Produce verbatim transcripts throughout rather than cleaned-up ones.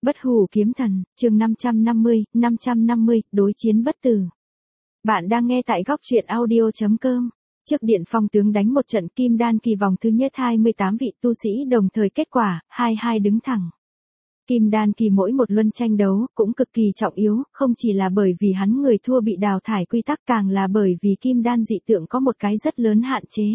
Bất hủ kiếm thần, chương năm trăm năm mươi, năm trăm năm mươi, đối chiến bất tử. Bạn đang nghe tại góc truyện audio chấm com. Trước Điện Phong tướng đánh một trận kim đan kỳ vòng thứ nhất hai mươi tám vị tu sĩ đồng thời kết quả, hai hai đứng thẳng. Kim đan kỳ mỗi một luân tranh đấu cũng cực kỳ trọng yếu, không chỉ là bởi vì hắn người thua bị đào thải quy tắc, càng là bởi vì kim đan dị tượng có một cái rất lớn hạn chế.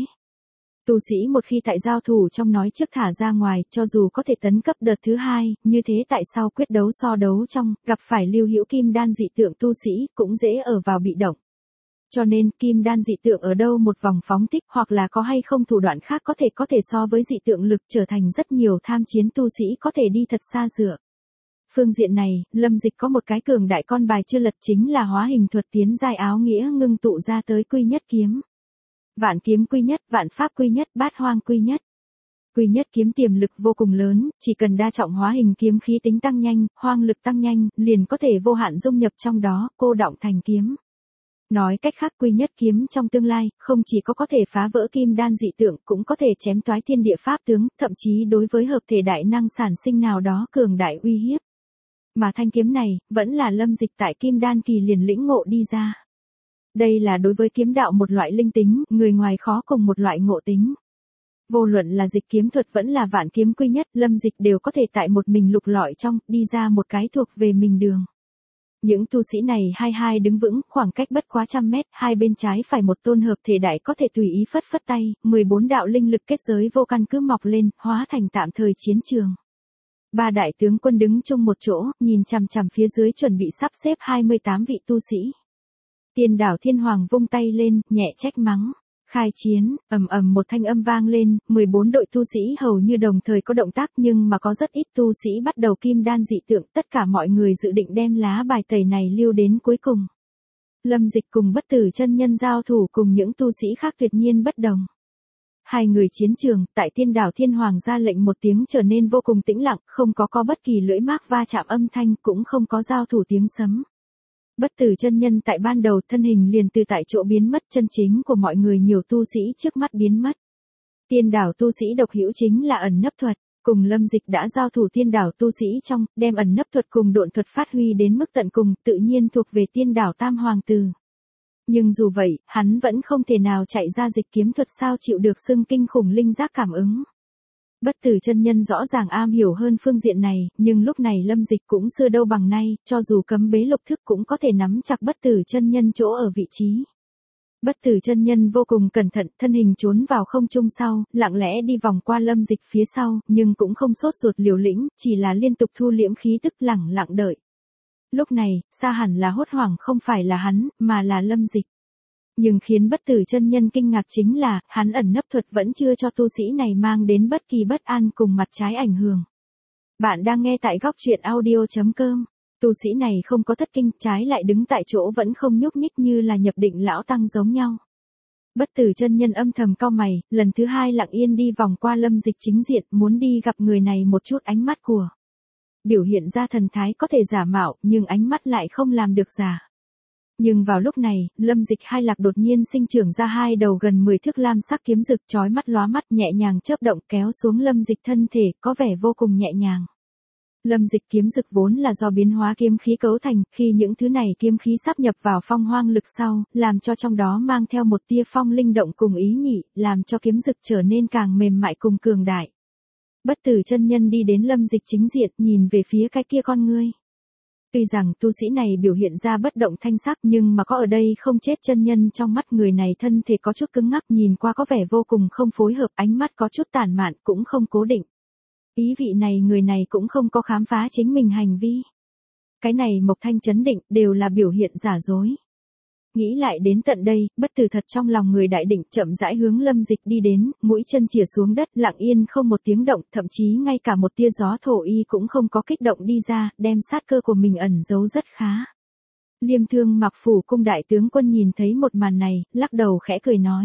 Tu sĩ một khi tại giao thủ trong nói trước thả ra ngoài, cho dù có thể tấn cấp đợt thứ hai, như thế tại sau quyết đấu so đấu trong, gặp phải lưu hữu kim đan dị tượng tu sĩ, cũng dễ ở vào bị động. Cho nên, kim đan dị tượng ở đâu một vòng phóng thích hoặc là có hay không thủ đoạn khác có thể có thể so với dị tượng lực trở thành rất nhiều tham chiến tu sĩ có thể đi thật xa dựa. Phương diện này, Lâm Dịch có một cái cường đại con bài chưa lật, chính là hóa hình thuật tiến giai áo nghĩa ngưng tụ ra tới quy nhất kiếm. Vạn kiếm quy nhất, vạn pháp quy nhất, bát hoang quy nhất. Quy nhất kiếm tiềm lực vô cùng lớn, chỉ cần đa trọng hóa hình kiếm khí tính tăng nhanh, hoang lực tăng nhanh, liền có thể vô hạn dung nhập trong đó, cô đọng thành kiếm. Nói cách khác, quy nhất kiếm trong tương lai, không chỉ có có thể phá vỡ kim đan dị tượng, cũng có thể chém toái thiên địa pháp tướng, thậm chí đối với hợp thể đại năng sản sinh nào đó cường đại uy hiếp. Mà thanh kiếm này, vẫn là Lâm Dịch tại kim đan kỳ liền lĩnh ngộ đi ra. Đây là đối với kiếm đạo một loại linh tính, người ngoài khó cùng một loại ngộ tính. Vô luận là dịch kiếm thuật vẫn là vạn kiếm quy nhất, Lâm Dịch đều có thể tại một mình lục lọi trong, đi ra một cái thuộc về mình đường. Những tu sĩ này hai hai đứng vững, khoảng cách bất quá trăm mét, hai bên trái phải một tôn hợp thể đại có thể tùy ý phất phất tay, mười bốn đạo linh lực kết giới vô căn cứ mọc lên, hóa thành tạm thời chiến trường. Ba đại tướng quân đứng chung một chỗ, nhìn chằm chằm phía dưới chuẩn bị sắp xếp hai mươi tám vị tu sĩ. Tiên đảo Thiên Hoàng vung tay lên, nhẹ trách mắng. Khai chiến, ầm ầm một thanh âm vang lên, mười bốn đội tu sĩ hầu như đồng thời có động tác, nhưng mà có rất ít tu sĩ bắt đầu kim đan dị tượng, tất cả mọi người dự định đem lá bài tẩy này lưu đến cuối cùng. Lâm Dịch cùng bất tử chân nhân giao thủ cùng những tu sĩ khác tuyệt nhiên bất đồng. Hai người chiến trường, tại tiên đảo Thiên Hoàng ra lệnh một tiếng trở nên vô cùng tĩnh lặng, không có có bất kỳ lưỡi mác va chạm âm thanh, cũng không có giao thủ tiếng sấm. Bất tử chân nhân tại ban đầu thân hình liền từ tại chỗ biến mất, chân chính của mọi người nhiều tu sĩ trước mắt biến mất. Tiên đảo tu sĩ độc hữu chính là ẩn nấp thuật, cùng Lâm Dịch đã giao thủ tiên đảo tu sĩ trong, đem ẩn nấp thuật cùng độn thuật phát huy đến mức tận cùng, tự nhiên thuộc về tiên đảo tam hoàng tử. Nhưng dù vậy, hắn vẫn không thể nào chạy ra dịch kiếm thuật sao chịu được xưng kinh khủng linh giác cảm ứng. Bất tử chân nhân rõ ràng am hiểu hơn phương diện này, nhưng lúc này Lâm Dịch cũng xưa đâu bằng nay, cho dù cấm bế lục thức cũng có thể nắm chặt bất tử chân nhân chỗ ở vị trí. Bất tử chân nhân vô cùng cẩn thận, thân hình trốn vào không trung sau, lặng lẽ đi vòng qua Lâm Dịch phía sau, nhưng cũng không sốt ruột liều lĩnh, chỉ là liên tục thu liễm khí tức lẳng lặng đợi. Lúc này, xa hẳn là hốt hoảng không phải là hắn, mà là Lâm Dịch. Nhưng khiến bất tử chân nhân kinh ngạc chính là, hắn ẩn nấp thuật vẫn chưa cho tu sĩ này mang đến bất kỳ bất an cùng mặt trái ảnh hưởng. Bạn đang nghe tại góc truyện audio chấm com. Tu sĩ này không có thất kinh, trái lại đứng tại chỗ vẫn không nhúc nhích như là nhập định lão tăng giống nhau. Bất tử chân nhân âm thầm cau mày, lần thứ hai lặng yên đi vòng qua Lâm Dịch chính diện, muốn đi gặp người này một chút ánh mắt của. Biểu hiện ra thần thái có thể giả mạo, nhưng ánh mắt lại không làm được giả. Nhưng vào lúc này, Lâm Dịch hai lạc đột nhiên sinh trưởng ra hai đầu gần mười thước lam sắc kiếm rực chói mắt lóa mắt, nhẹ nhàng chớp động kéo xuống Lâm Dịch thân thể, có vẻ vô cùng nhẹ nhàng. Lâm Dịch kiếm rực vốn là do biến hóa kiếm khí cấu thành, khi những thứ này kiếm khí sáp nhập vào phong hoang lực sau, làm cho trong đó mang theo một tia phong linh động cùng ý nhị, làm cho kiếm rực trở nên càng mềm mại cùng cường đại. Bất tử chân nhân đi đến Lâm Dịch chính diện, nhìn về phía cái kia con ngươi. Tuy rằng tu sĩ này biểu hiện ra bất động thanh sắc, nhưng mà có ở đây không chết chân nhân trong mắt người này thân thể có chút cứng ngắc, nhìn qua có vẻ vô cùng không phối hợp, ánh mắt có chút tản mạn, cũng không cố định. Ý vị này người này cũng không có khám phá chính mình hành vi. Cái này Mộc Thanh chấn định, đều là biểu hiện giả dối. Nghĩ lại đến tận đây, bất tử thật trong lòng người đại định, chậm rãi hướng Lâm Dịch đi đến, mũi chân chìa xuống đất, lặng yên không một tiếng động, thậm chí ngay cả một tia gió thổ y cũng không có kích động đi ra, đem sát cơ của mình ẩn giấu rất khá. Liêm Thương Mặc Phủ cung đại tướng quân nhìn thấy một màn này, lắc đầu khẽ cười nói.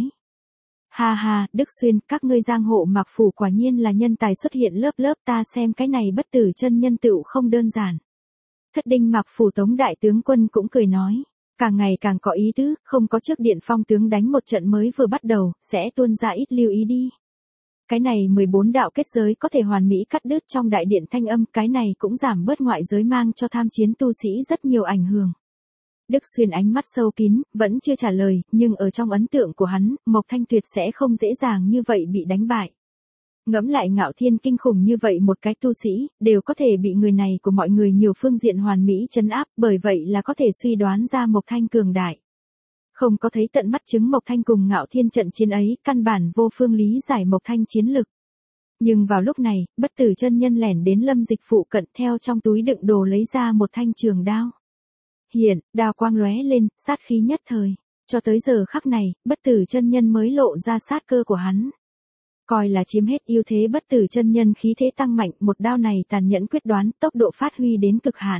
Ha ha, Đức Xuyên, các ngươi giang hộ Mặc Phủ quả nhiên là nhân tài xuất hiện lớp lớp, ta xem cái này bất tử chân nhân tựu không đơn giản. Thất Đinh Mặc Phủ Tống đại tướng quân cũng cười nói. Càng ngày càng có ý tứ, không có trước Điện Phong tướng đánh một trận mới vừa bắt đầu, sẽ tuôn ra ít lưu ý đi. Cái này mười bốn đạo kết giới có thể hoàn mỹ cắt đứt trong đại điện thanh âm, cái này cũng giảm bớt ngoại giới mang cho tham chiến tu sĩ rất nhiều ảnh hưởng. Đức Xuyên ánh mắt sâu kín, vẫn chưa trả lời, nhưng ở trong ấn tượng của hắn, Mộc Thanh Tuyệt sẽ không dễ dàng như vậy bị đánh bại. Ngẫm lại Ngạo Thiên kinh khủng như vậy một cái tu sĩ, đều có thể bị người này của mọi người nhiều phương diện hoàn mỹ trấn áp, bởi vậy là có thể suy đoán ra Mộc Thanh cường đại. Không có thấy tận mắt chứng Mộc Thanh cùng Ngạo Thiên trận chiến ấy, căn bản vô phương lý giải Mộc Thanh chiến lực. Nhưng vào lúc này, Bất Tử chân nhân lẻn đến Lâm Dịch phụ cận, theo trong túi đựng đồ lấy ra một thanh trường đao. Hiện, đao quang lóe lên, sát khí nhất thời. Cho tới giờ khắc này, Bất Tử chân nhân mới lộ ra sát cơ của hắn. Coi là chiếm hết ưu thế, Bất Tử chân nhân khí thế tăng mạnh, một đao này tàn nhẫn quyết đoán, tốc độ phát huy đến cực hạn.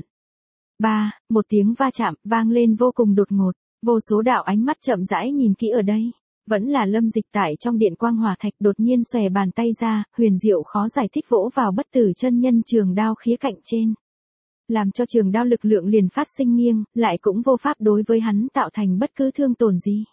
Ba, một tiếng va chạm, vang lên vô cùng đột ngột, vô số đạo ánh mắt chậm rãi nhìn kỹ ở đây. Vẫn là Lâm Dịch tại trong điện quang hỏa thạch đột nhiên xòe bàn tay ra, huyền diệu khó giải thích vỗ vào Bất Tử chân nhân trường đao khía cạnh trên. Làm cho trường đao lực lượng liền phát sinh nghiêng, lại cũng vô pháp đối với hắn tạo thành bất cứ thương tổn gì.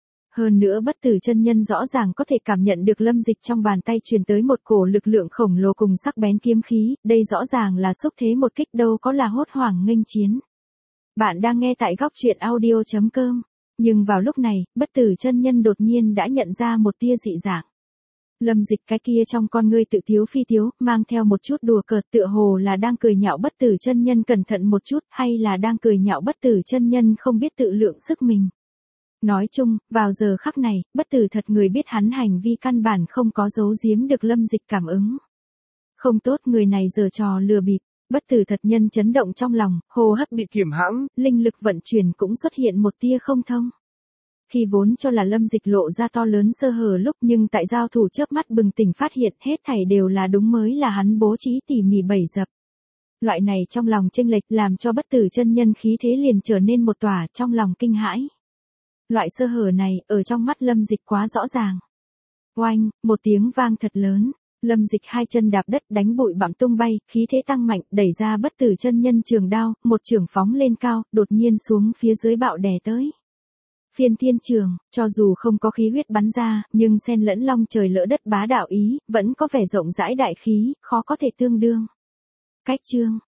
Hơn nữa Bất Tử chân nhân rõ ràng có thể cảm nhận được Lâm Dịch trong bàn tay truyền tới một cổ lực lượng khổng lồ cùng sắc bén kiếm khí, đây rõ ràng là xúc thế một kích, đâu có là hốt hoảng nghênh chiến. Bạn đang nghe tại góc truyện audio chấm com. Nhưng vào lúc này, Bất Tử chân nhân đột nhiên đã nhận ra một tia dị dạng. Lâm Dịch cái kia trong con ngươi tự tiếu phi tiếu, mang theo một chút đùa cợt, tựa hồ là đang cười nhạo Bất Tử chân nhân cẩn thận một chút, hay là đang cười nhạo Bất Tử chân nhân không biết tự lượng sức mình. Nói chung, vào giờ khắc này, Bất Tử thật người biết hắn hành vi căn bản không có giấu giếm được Lâm Dịch cảm ứng. Không tốt, người này giở trò lừa bịp. Bất Tử thật nhân chấn động trong lòng, hô hấp bị kiềm hãm, linh lực vận chuyển cũng xuất hiện một tia không thông. Khi vốn cho là Lâm Dịch lộ ra to lớn sơ hở lúc, nhưng tại giao thủ chớp mắt bừng tỉnh phát hiện hết thảy đều là đúng, mới là hắn bố trí tỉ mỉ bẫy dập. Loại này trong lòng chênh lệch làm cho Bất Tử chân nhân khí thế liền trở nên một tỏa, trong lòng kinh hãi. Loại sơ hở này, ở trong mắt Lâm Dịch quá rõ ràng. Oanh, một tiếng vang thật lớn. Lâm Dịch hai chân đạp đất đánh bụi bặm tung bay, khí thế tăng mạnh, đẩy ra Bất Tử chân nhân trường đao, một chưởng phóng lên cao, đột nhiên xuống phía dưới bạo đè tới. Phiên thiên trường, cho dù không có khí huyết bắn ra, nhưng xen lẫn long trời lỡ đất bá đạo ý, vẫn có vẻ rộng rãi đại khí, khó có thể tương đương. Cách chương,